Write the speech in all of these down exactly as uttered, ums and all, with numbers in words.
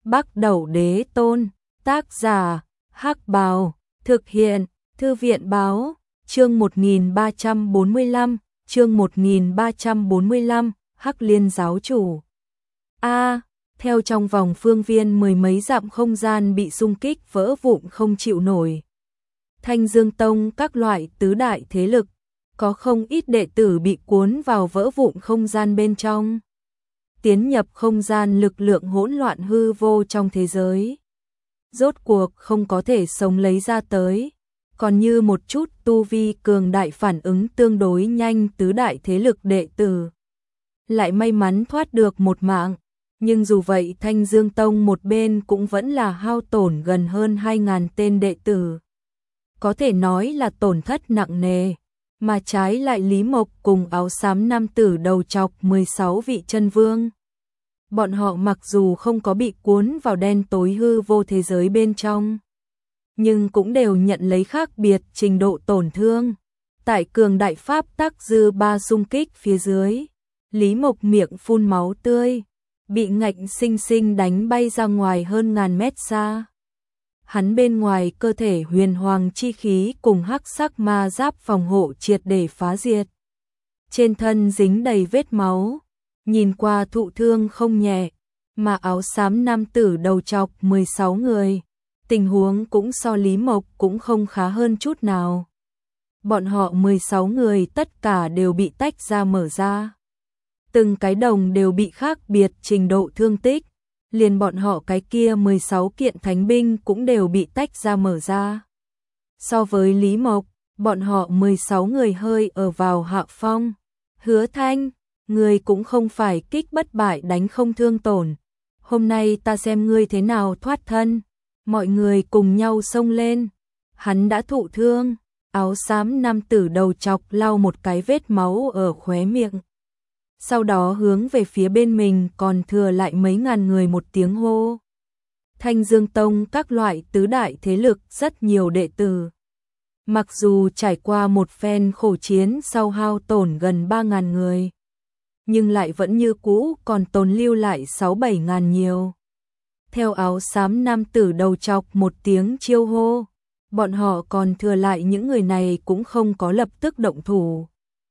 Bắc Đẩu Đế Tôn, tác giả, Hắc Bào, thực hiện, Thư viện Báo, chương một nghìn ba trăm bốn mươi lăm, chương một nghìn ba trăm bốn mươi lăm, Hắc Liên giáo chủ. A, theo trong vòng phương viên mười mấy dặm không gian bị xung kích vỡ vụn không chịu nổi. Thanh Dương Tông các loại tứ đại thế lực, có không ít đệ tử bị cuốn vào vỡ vụn không gian bên trong. Tiến nhập không gian lực lượng hỗn loạn hư vô trong thế giới. Rốt cuộc không có thể sống lấy ra tới, còn như một chút tu vi cường đại phản ứng tương đối nhanh tứ đại thế lực đệ tử. Lại may mắn thoát được một mạng, nhưng dù vậy Thanh Dương Tông một bên cũng vẫn là hao tổn gần hơn hai nghìn tên đệ tử. Có thể nói là tổn thất nặng nề, mà trái lại Lý Mộc cùng áo xám nam tử đầu chọc mười sáu vị chân vương. Bọn họ mặc dù không có bị cuốn vào đen tối hư vô thế giới bên trong, nhưng cũng đều nhận lấy khác biệt trình độ tổn thương. Tại cường đại pháp tắc dư ba xung kích phía dưới, Lý Mộc miệng phun máu tươi, bị ngạnh sinh sinh đánh bay ra ngoài hơn ngàn mét xa. Hắn bên ngoài cơ thể huyền hoàng chi khí cùng hắc sắc ma giáp phòng hộ triệt để phá diệt. Trên thân dính đầy vết máu, nhìn qua thụ thương không nhẹ, mà áo xám nam tử đầu chọc mười sáu người, tình huống cũng so Lý Mộc cũng không khá hơn chút nào. Bọn họ mười sáu người tất cả đều bị tách ra mở ra. Từng cái đồng đều bị khác biệt trình độ thương tích, liền bọn họ cái kia mười sáu kiện thánh binh cũng đều bị tách ra mở ra. So với Lý Mộc, bọn họ mười sáu người hơi ở vào hạ phong. Hứa Thanh, người cũng không phải kích bất bại đánh không thương tổn. Hôm nay ta xem ngươi thế nào thoát thân. Mọi người cùng nhau xông lên. Hắn đã thụ thương. Áo xám nam tử đầu chọc lau một cái vết máu ở khóe miệng. Sau đó hướng về phía bên mình còn thừa lại mấy ngàn người một tiếng hô. Thanh Dương Tông các loại tứ đại thế lực rất nhiều đệ tử. Mặc dù trải qua một phen khổ chiến sau hao tổn gần ba ngàn người, nhưng lại vẫn như cũ còn tồn lưu lại sáu bảy ngàn nhiều. Theo áo xám nam tử đầu chọc một tiếng chiêu hô, bọn họ còn thừa lại những người này cũng không có lập tức động thủ,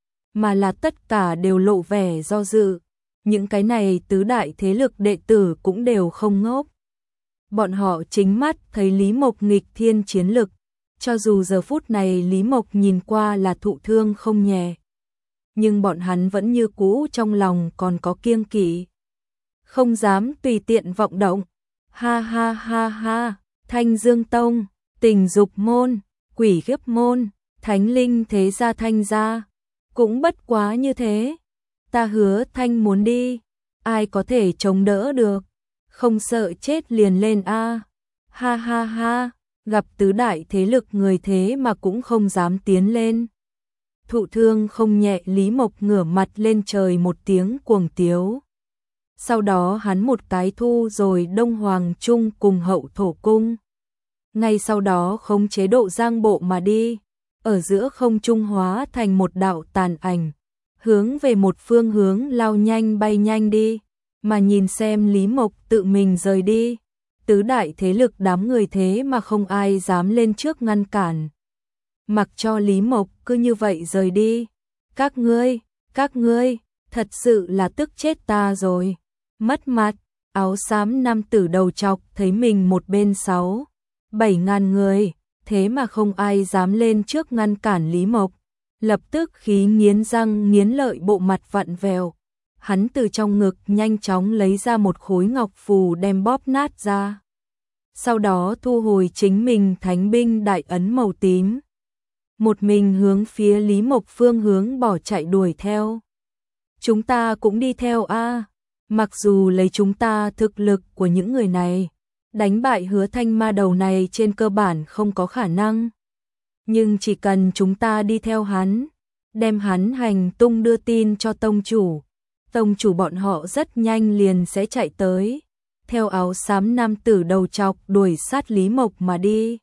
mà là tất cả đều lộ vẻ do dự. Những cái này tứ đại thế lực đệ tử cũng đều không ngốc. Bọn họ chính mắt thấy Lý Mộc nghịch thiên chiến lực, cho dù giờ phút này Lý Mộc nhìn qua là thụ thương không nhẹ, nhưng bọn hắn vẫn như cũ trong lòng còn có kiêng kỵ, không dám tùy tiện vọng động. Ha ha ha ha, Thanh Dương Tông, Tình Dục môn, Quỷ Khiếp môn, Thánh Linh thế gia Thanh gia, cũng bất quá như thế. Ta Hứa Thanh muốn đi, ai có thể chống đỡ được, không sợ chết liền lên a. Ha ha ha, gặp tứ đại thế lực người thế mà cũng không dám tiến lên. Thụ thương không nhẹ Lý Mộc ngửa mặt lên trời một tiếng cuồng tiếu. Sau đó hắn một cái thu rồi Đông Hoàng Trung cùng Hậu Thổ Cung. Ngay sau đó khống chế độ giang bộ mà đi, ở giữa không trung hóa thành một đạo tàn ảnh, hướng về một phương hướng lao nhanh bay nhanh đi, mà nhìn xem Lý Mộc tự mình rời đi. Tứ đại thế lực đám người thế mà không ai dám lên trước ngăn cản. Mặc cho Lý Mộc cứ như vậy rời đi. Các ngươi, các ngươi, thật sự là tức chết ta rồi. Mất mặt, áo xám nam tử đầu chọc thấy mình một bên sáu, bảy ngàn người, thế mà không ai dám lên trước ngăn cản Lý Mộc. Lập tức khí nghiến răng nghiến lợi bộ mặt vặn vẹo. Hắn từ trong ngực nhanh chóng lấy ra một khối ngọc phù đem bóp nát ra. Sau đó thu hồi chính mình thánh binh đại ấn màu tím. Một mình hướng phía Lý Mộc phương hướng bỏ chạy đuổi theo. Chúng ta cũng đi theo a. Mặc dù lấy chúng ta thực lực của những người này, đánh bại Hứa Thanh ma đầu này trên cơ bản không có khả năng. Nhưng chỉ cần chúng ta đi theo hắn, đem hắn hành tung đưa tin cho tông chủ, tông chủ bọn họ rất nhanh liền sẽ chạy tới. Theo áo xám nam tử đầu chọc đuổi sát Lý Mộc mà đi.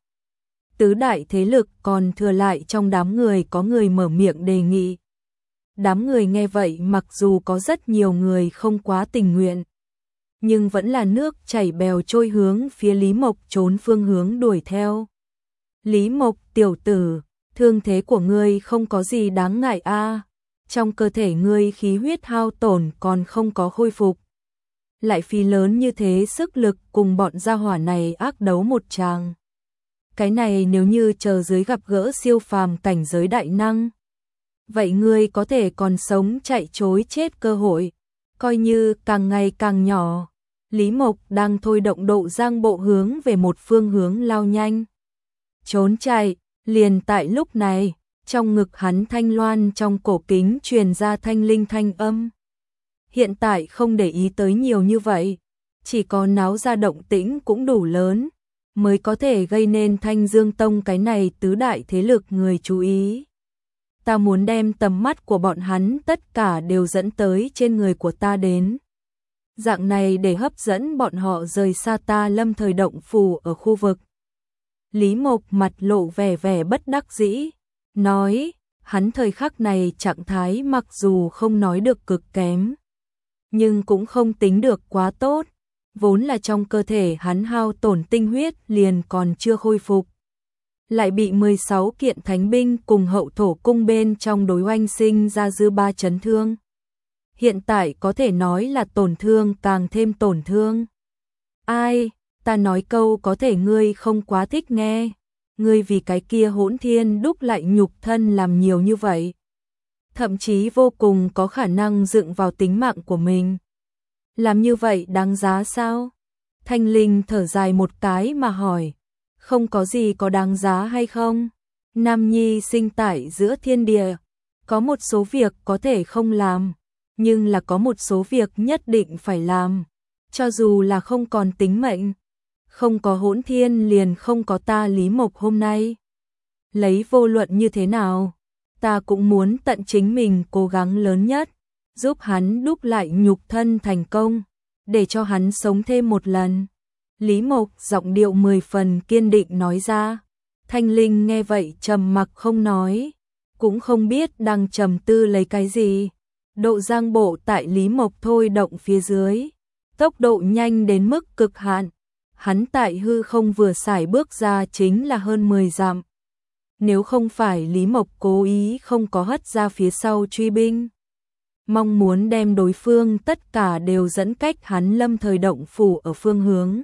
Tứ đại thế lực còn thừa lại trong đám người có người mở miệng đề nghị. Đám người nghe vậy mặc dù có rất nhiều người không quá tình nguyện, nhưng vẫn là nước chảy bèo trôi hướng phía Lý Mộc trốn phương hướng đuổi theo. Lý Mộc tiểu tử, thương thế của ngươi không có gì đáng ngại a, trong cơ thể ngươi khí huyết hao tổn còn không có khôi phục. Lại phí lớn như thế sức lực cùng bọn gia hỏa này ác đấu một tràng. Cái này nếu như chờ dưới gặp gỡ siêu phàm cảnh giới đại năng, vậy ngươi có thể còn sống chạy trối chết cơ hội, coi như càng ngày càng nhỏ. Lý Mộc đang thôi động độ giang bộ hướng về một phương hướng lao nhanh. Trốn chạy, liền tại lúc này, trong ngực hắn thanh loan trong cổ kính truyền ra thanh linh thanh âm. Hiện tại không để ý tới nhiều như vậy, chỉ có náo ra động tĩnh cũng đủ lớn, mới có thể gây nên Thanh Dương Tông cái này tứ đại thế lực người chú ý. Ta muốn đem tầm mắt của bọn hắn tất cả đều dẫn tới trên người của ta đến. Dạng này để hấp dẫn bọn họ rời xa ta lâm thời động phủ ở khu vực. Lý Mộc mặt lộ vẻ vẻ bất đắc dĩ, nói, hắn thời khắc này trạng thái mặc dù không nói được cực kém, nhưng cũng không tính được quá tốt, vốn là trong cơ thể hắn hao tổn tinh huyết liền còn chưa khôi phục. Lại bị mười sáu kiện thánh binh cùng hậu thổ cung bên trong đối oanh sinh ra dư ba chấn thương. Hiện tại có thể nói là tổn thương càng thêm tổn thương. Ai, ta nói câu có thể ngươi không quá thích nghe, ngươi vì cái kia hỗn thiên đúc lại nhục thân làm nhiều như vậy. Thậm chí vô cùng có khả năng dựng vào tính mạng của mình. Làm như vậy đáng giá sao? Thanh Linh thở dài một cái mà hỏi, không có gì có đáng giá hay không? Nam nhi sinh tại giữa thiên địa, có một số việc có thể không làm, nhưng là có một số việc nhất định phải làm, cho dù là không còn tính mệnh. Không có hỗn thiên liền không có ta Lý Mộc hôm nay. Lấy vô luận như thế nào, ta cũng muốn tận chính mình cố gắng lớn nhất, giúp hắn đúc lại nhục thân thành công, để cho hắn sống thêm một lần. Lý Mộc giọng điệu mười phần kiên định nói ra. Thanh Linh nghe vậy trầm mặc không nói, cũng không biết đang trầm tư lấy cái gì. Độ giang bộ tại Lý Mộc thôi động phía dưới, tốc độ nhanh đến mức cực hạn. Hắn tại hư không vừa xài bước ra chính là hơn mười dặm. Nếu không phải Lý Mộc cố ý không có hất ra phía sau truy binh, mong muốn đem đối phương tất cả đều dẫn cách hắn lâm thời động phủ ở phương hướng,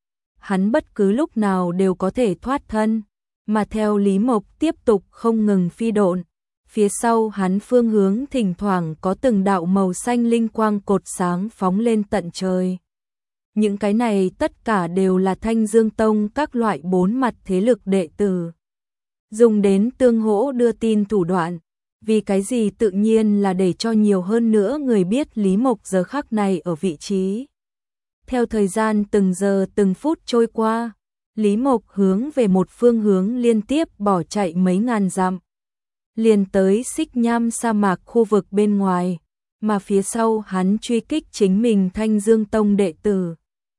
hắn bất cứ lúc nào đều có thể thoát thân, mà theo Lý Mộc tiếp tục không ngừng phi độn, phía sau hắn phương hướng thỉnh thoảng có từng đạo màu xanh linh quang cột sáng phóng lên tận trời. Những cái này tất cả đều là Thanh Dương Tông các loại bốn mặt thế lực đệ tử dùng đến tương hỗ đưa tin thủ đoạn, vì cái gì tự nhiên là để cho nhiều hơn nữa người biết Lý Mộc giờ khắc này ở vị trí. Theo thời gian từng giờ từng phút trôi qua, Lý Mộc hướng về một phương hướng liên tiếp bỏ chạy mấy ngàn dặm, liền tới Xích Nham sa mạc khu vực bên ngoài, mà phía sau hắn truy kích chính mình Thanh Dương Tông đệ tử.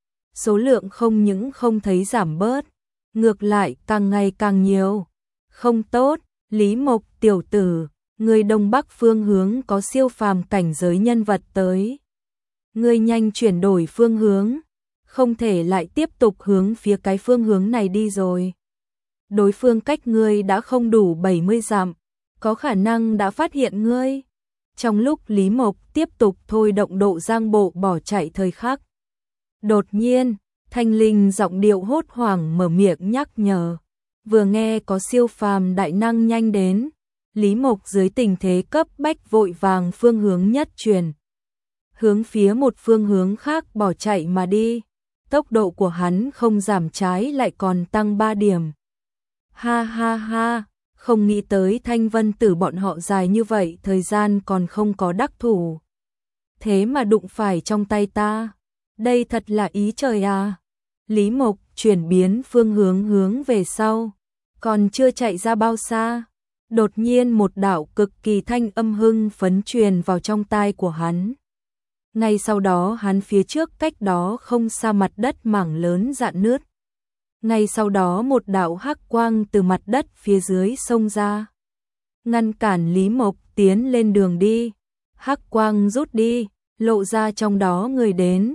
Số lượng không những không thấy giảm bớt, ngược lại càng ngày càng nhiều. Không tốt, Lý Mộc tiểu tử, người đông bắc phương hướng có siêu phàm cảnh giới nhân vật tới. Ngươi nhanh chuyển đổi phương hướng, không thể lại tiếp tục hướng phía cái phương hướng này đi rồi. Đối phương cách ngươi đã không đủ bảy mươi dặm, có khả năng đã phát hiện ngươi. Trong lúc Lý Mộc tiếp tục thôi động độ giang bộ bỏ chạy thời khắc, đột nhiên, Thanh Linh giọng điệu hốt hoảng mở miệng nhắc nhở. Vừa nghe có siêu phàm đại năng nhanh đến, Lý Mộc dưới tình thế cấp bách vội vàng phương hướng nhất chuyển, hướng phía một phương hướng khác bỏ chạy mà đi. Tốc độ của hắn không giảm, trái lại còn tăng ba điểm. Ha ha ha, không nghĩ tới Thanh Vân Tử bọn họ dài như vậy thời gian còn không có đắc thủ. Thế mà đụng phải trong tay ta, đây thật là ý trời à. Lý Mộc chuyển biến phương hướng hướng về sau, còn chưa chạy ra bao xa, đột nhiên một đạo cực kỳ thanh âm hưng phấn truyền vào trong tai của hắn. Ngay sau đó hắn phía trước cách đó không xa mặt đất mảng lớn rạn nứt. Ngay sau đó một đạo hắc quang từ mặt đất phía dưới xông ra, ngăn cản Lý Mộc tiến lên đường đi. Hắc quang rút đi, lộ ra trong đó người đến,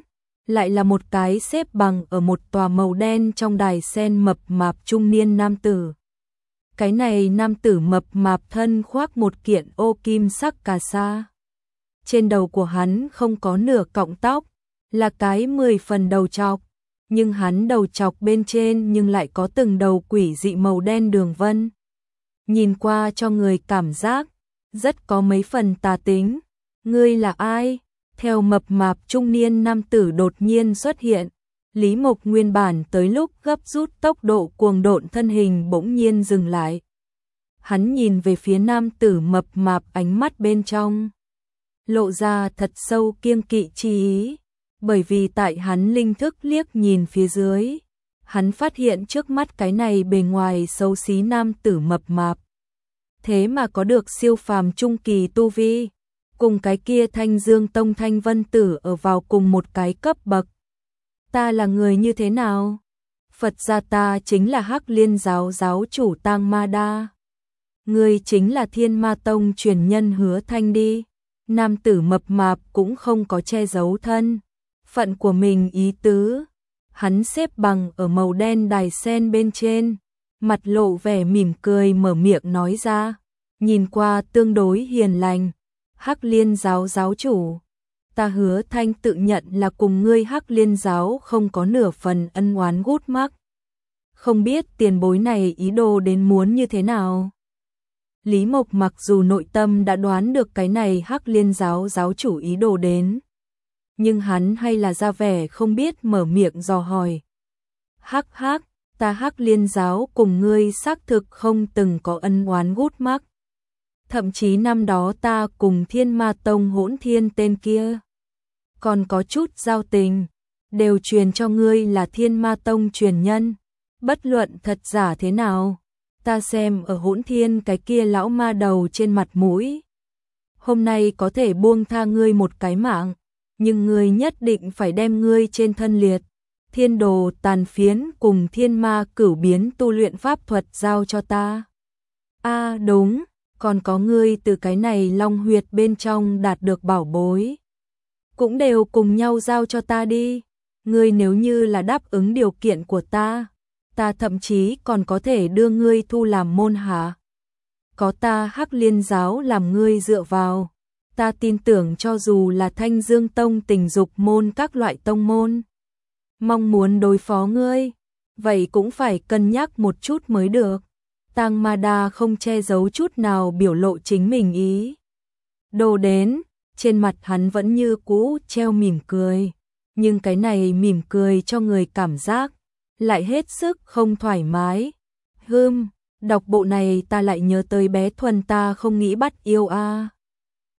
lại là một cái xếp bằng ở một tòa màu đen trong đài sen mập mạp trung niên nam tử. Cái này nam tử mập mạp thân khoác một kiện ô kim sắc cà sa. Trên đầu của hắn không có nửa cọng tóc, là cái mười phần đầu trọc, nhưng hắn đầu trọc bên trên nhưng lại có từng đầu quỷ dị màu đen đường vân. Nhìn qua cho người cảm giác rất có mấy phần tà tính. Ngươi là ai? Theo mập mạp trung niên nam tử đột nhiên xuất hiện, Lý Mộc nguyên bản tới lúc gấp rút tốc độ cuồng độn thân hình bỗng nhiên dừng lại. Hắn nhìn về phía nam tử mập mạp, ánh mắt bên trong lộ ra thật sâu kiêng kỵ chi ý, bởi vì tại hắn linh thức liếc nhìn phía dưới, hắn phát hiện trước mắt cái này bề ngoài xấu xí nam tử mập mạp, thế mà có được siêu phàm trung kỳ tu vi, cùng cái kia Thanh Dương Tông Thanh Vân Tử ở vào cùng một cái cấp bậc. Ta là người như thế nào? Phật gia ta chính là Hắc Liên giáo giáo chủ Tang Ma Đa. Ngươi chính là Thiên Ma Tông truyền nhân Hứa Thanh đi. Nam tử mập mạp cũng không có che giấu thân phận của mình ý tứ. Hắn xếp bằng ở màu đen đài sen bên trên, mặt lộ vẻ mỉm cười mở miệng nói ra, nhìn qua tương đối hiền lành. Hắc Liên giáo giáo chủ, ta Hứa Thanh tự nhận là cùng ngươi Hắc Liên giáo không có nửa phần ân oán gút mắc. Không biết tiền bối này ý đồ đến muốn như thế nào? Lý Mộc mặc dù nội tâm đã đoán được cái này Hắc Liên giáo giáo chủ ý đồ đến, nhưng hắn hay là ra vẻ không biết mở miệng dò hỏi. Hắc hắc, ta Hắc Liên giáo cùng ngươi xác thực không từng có ân oán gút mắc. Thậm chí năm đó ta cùng Thiên Ma Tông Hỗn Thiên tên kia còn có chút giao tình, đều truyền cho ngươi là Thiên Ma Tông truyền nhân. Bất luận thật giả thế nào, ta xem ở Hỗn Thiên cái kia lão ma đầu trên mặt mũi, hôm nay có thể buông tha ngươi một cái mạng, nhưng ngươi nhất định phải đem ngươi trên thân liệt thiên đồ tàn phiến cùng thiên ma cửu biến tu luyện pháp thuật giao cho ta. A à, đúng, còn có ngươi từ cái này long huyệt bên trong đạt được bảo bối, cũng đều cùng nhau giao cho ta đi. Ngươi nếu như là đáp ứng điều kiện của ta, ta thậm chí còn có thể đưa ngươi thu làm môn hạ. Có ta Hắc Liên giáo làm ngươi dựa vào, ta tin tưởng cho dù là Thanh Dương Tông tình dục môn các loại tông môn mong muốn đối phó ngươi, vậy cũng phải cân nhắc một chút mới được. Tang Ma Đa không che giấu chút nào biểu lộ chính mình ý đồ đến, trên mặt hắn vẫn như cũ treo mỉm cười, nhưng cái này mỉm cười cho người cảm giác lại hết sức không thoải mái. Hừm, đọc bộ này ta lại nhớ tới bé Thuần ta không nghĩ bắt yêu a. À.